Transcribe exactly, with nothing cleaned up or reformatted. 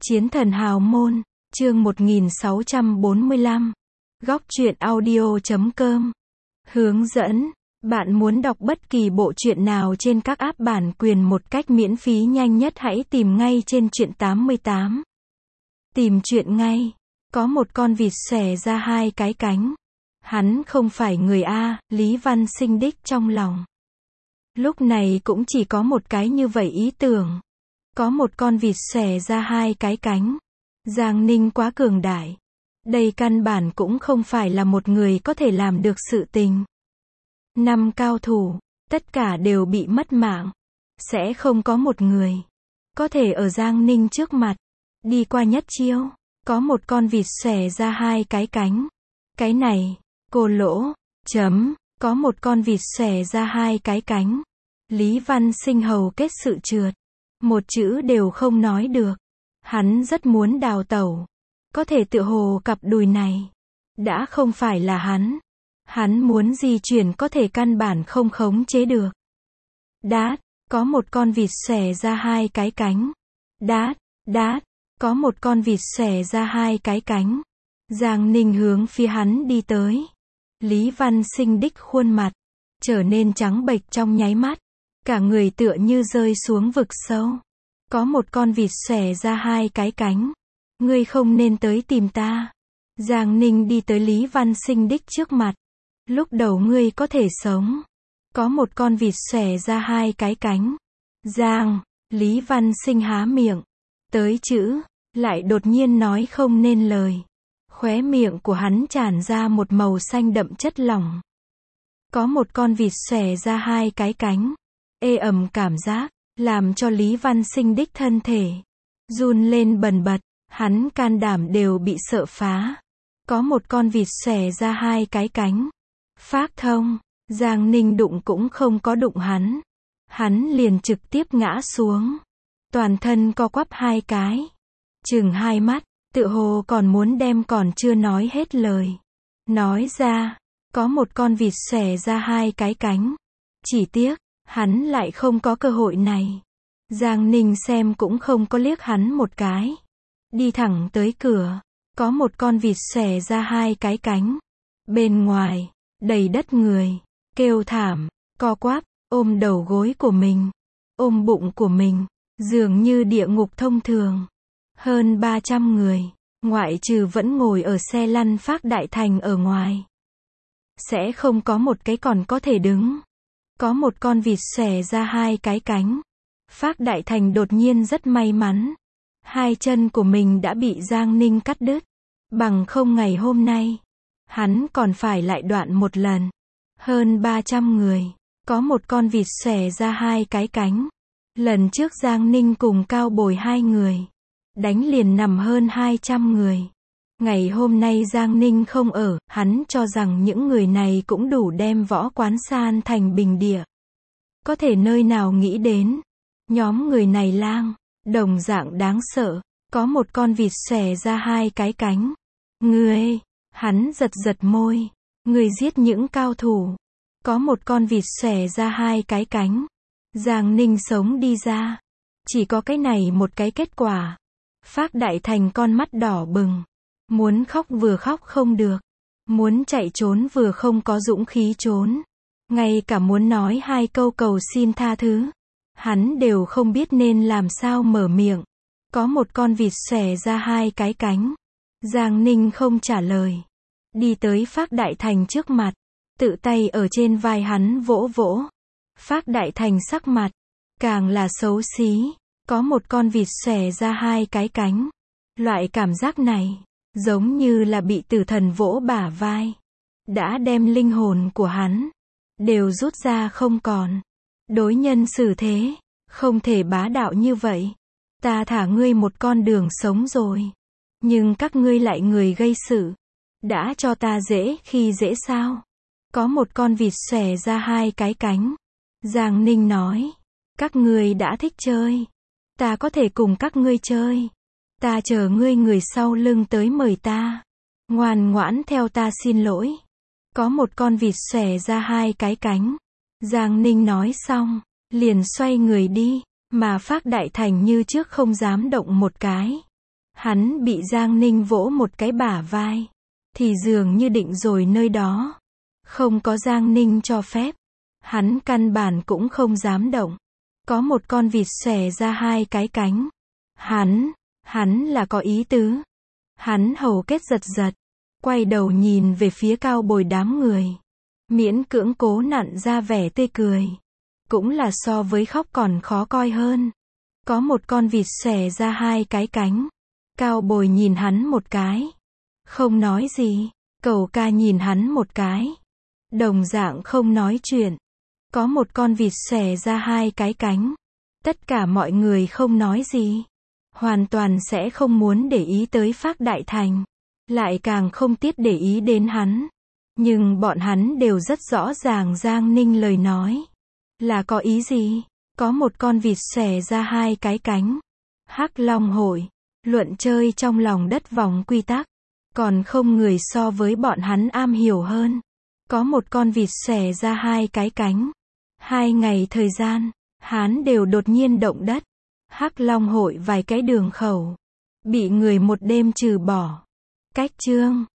Chiến thần hào môn, chương một nghìn sáu trăm bốn mươi lăm. Góc truyện audio chấm com. Hướng dẫn, bạn muốn đọc bất kỳ bộ truyện nào trên các app bản quyền một cách miễn phí nhanh nhất hãy tìm ngay trên truyện tám mươi tám. Tìm truyện ngay. Có một con vịt xòe ra hai cái cánh. Hắn không phải người A, Lý Văn Sinh đích trong lòng. Lúc này cũng chỉ có một cái như vậy ý tưởng. Có một con vịt xòe ra hai cái cánh. Giang Ninh quá cường đại. Đây căn bản cũng không phải là một người có thể làm được sự tình. Năm cao thủ, tất cả đều bị mất mạng. Sẽ không có một người có thể ở Giang Ninh trước mặt đi qua nhất chiêu. Có một con vịt xòe ra hai cái cánh. Cái này, cô lỗ, chấm, có một con vịt xòe ra hai cái cánh. Lý Văn Sinh hầu kết sự trượt. Một chữ đều không nói được. Hắn rất muốn đào tẩu. Có thể tựa hồ cặp đùi này đã không phải là hắn. Hắn muốn di chuyển có thể căn bản không khống chế được. Đát, có một con vịt xòe ra hai cái cánh. Đát, đát, có một con vịt xòe ra hai cái cánh. Giang Ninh hướng phía hắn đi tới. Lý Văn Sinh đích khuôn mặt trở nên trắng bệch trong nháy mắt. Cả người tựa như rơi xuống vực sâu. Có một con vịt xòe ra hai cái cánh. Ngươi không nên tới tìm ta. Giang Ninh đi tới Lý Văn Sinh đích trước mặt. Lúc đầu ngươi có thể sống. Có một con vịt xòe ra hai cái cánh. Giang, Lý Văn Sinh há miệng. Tới chữ, lại đột nhiên nói không nên lời. Khóe miệng của hắn tràn ra một màu xanh đậm chất lỏng. Có một con vịt xòe ra hai cái cánh. Ê ẩm cảm giác, làm cho Lý Văn Sinh đích thân thể run lên bần bật, hắn can đảm đều bị sợ phá. Có một con vịt xòe ra hai cái cánh. Phác thông, Giang Ninh đụng cũng không có đụng hắn. Hắn liền trực tiếp ngã xuống. Toàn thân co quắp hai cái. Chừng hai mắt, tựa hồ còn muốn đem còn chưa nói hết lời. Nói ra, có một con vịt xòe ra hai cái cánh. Chỉ tiếc, hắn lại không có cơ hội này. Giang Ninh xem cũng không có liếc hắn một cái. Đi thẳng tới cửa. Có một con vịt xòe ra hai cái cánh. Bên ngoài, đầy đất người. Kêu thảm, co quắp, ôm đầu gối của mình. Ôm bụng của mình. Dường như địa ngục thông thường. Hơn ba trăm người. Ngoại trừ vẫn ngồi ở xe lăn Phác Đại Thành ở ngoài. Sẽ không có một cái còn có thể đứng. Có một con vịt xòe ra hai cái cánh. Phác Đại Thành đột nhiên rất may mắn. Hai chân của mình đã bị Giang Ninh cắt đứt. Bằng không ngày hôm nay, hắn còn phải lại đoạn một lần. Hơn ba trăm người. Có một con vịt xòe ra hai cái cánh. Lần trước Giang Ninh cùng Cao Bồi hai người. Đánh liền nằm hơn hai trăm người. Ngày hôm nay Giang Ninh không ở, hắn cho rằng những người này cũng đủ đem võ quán san thành bình địa. Có thể nơi nào nghĩ đến. Nhóm người này lang, đồng dạng đáng sợ. Có một con vịt xòe ra hai cái cánh. Ngươi, hắn giật giật môi. Ngươi giết những cao thủ. Có một con vịt xòe ra hai cái cánh. Giang Ninh sống đi ra. Chỉ có cái này một cái kết quả. Phác Đại Thành con mắt đỏ bừng. Muốn khóc vừa khóc không được. Muốn chạy trốn vừa không có dũng khí trốn. Ngay cả muốn nói hai câu cầu xin tha thứ. Hắn đều không biết nên làm sao mở miệng. Có một con vịt xòe ra hai cái cánh. Giang Ninh không trả lời. Đi tới Phác Đại Thành trước mặt. Tự tay ở trên vai hắn vỗ vỗ. Phác Đại Thành sắc mặt càng là xấu xí. Có một con vịt xòe ra hai cái cánh. Loại cảm giác này giống như là bị tử thần vỗ bả vai. Đã đem linh hồn của hắn đều rút ra không còn. Đối nhân xử thế không thể bá đạo như vậy. Ta thả ngươi một con đường sống rồi. Nhưng các ngươi lại người gây sự. Đã cho ta dễ khi dễ sao? Có một con vịt xòe ra hai cái cánh. Giang Ninh nói. Các ngươi đã thích chơi. Ta có thể cùng các ngươi chơi. Ta chờ ngươi người sau lưng tới mời ta. Ngoan ngoãn theo ta xin lỗi. Có một con vịt xòe ra hai cái cánh. Giang Ninh nói xong, liền xoay người đi. Mà Phác Đại Thành như trước không dám động một cái. Hắn bị Giang Ninh vỗ một cái bả vai. Thì dường như định rồi nơi đó. Không có Giang Ninh cho phép. Hắn căn bản cũng không dám động. Có một con vịt xòe ra hai cái cánh. Hắn, hắn là có ý tứ. Hắn hầu kết giật giật. Quay đầu nhìn về phía cao bồi đám người. Miễn cưỡng cố nặn ra vẻ tươi cười. Cũng là so với khóc còn khó coi hơn. Có một con vịt xòe ra hai cái cánh. Cao bồi nhìn hắn một cái. Không nói gì. Cẩu ca nhìn hắn một cái. Đồng dạng không nói chuyện. Có một con vịt xòe ra hai cái cánh. Tất cả mọi người không nói gì. Hoàn toàn sẽ không muốn để ý tới Phác Đại Thành. Lại càng không tiếc để ý đến hắn. Nhưng bọn hắn đều rất rõ ràng Giang Ninh lời nói. Là có ý gì? Có một con vịt xòe ra hai cái cánh. Hắc Long hội. Luận chơi trong lòng đất vòng quy tắc. Còn không người so với bọn hắn am hiểu hơn. Có một con vịt xòe ra hai cái cánh. Hai ngày thời gian, Hán đều đột nhiên động đất. Hắc Long hội vài cái đường khẩu. Bị người một đêm trừ bỏ. Cách chương.